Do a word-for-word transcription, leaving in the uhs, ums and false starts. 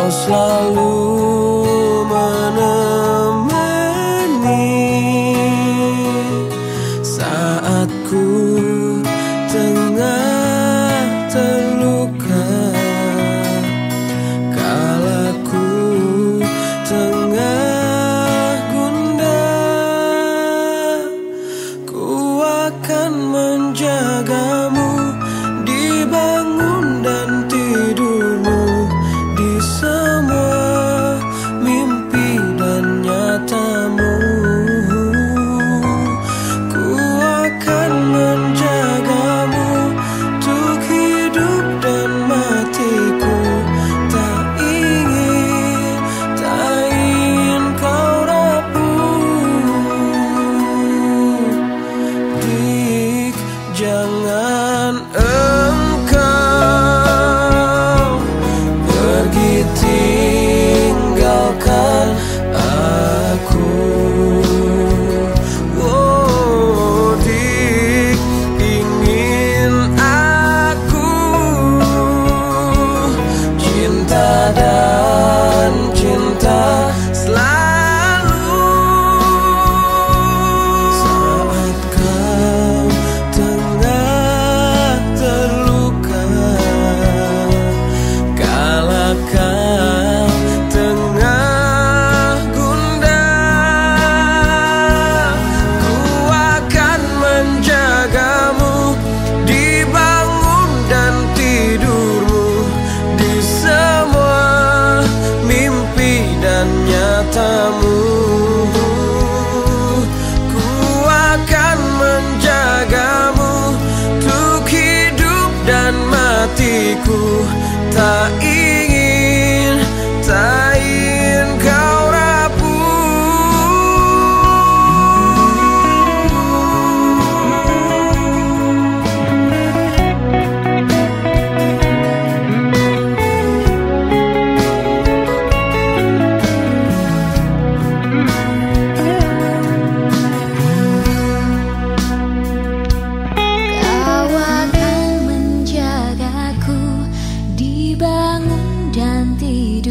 Kau selalu menemani saat ku tengah terluka, kala ku tengah gundah. Ku akan menjagamu di bangun dan tidurmu, di semua mimpi dan nyatamu. Ku akan menjagamu untuk hidup dan matiku. Tak ingin, tak ingin kau rapuh. Dik, jangan engkau pergi tinggalkan aku. Oh, Dik, ingin aku cinta dan cinta selalu. Saat kau tengah terluka, kala kau tengah gundah, ku akan menjagamu di bangun dan tidurmu, di semua mimpi dan nyatamu. Ku akan menjagamu untuk hidup dan matiku. Tak ingin, tak ingin kau Kau akan menjagaku di bangun dan tidur.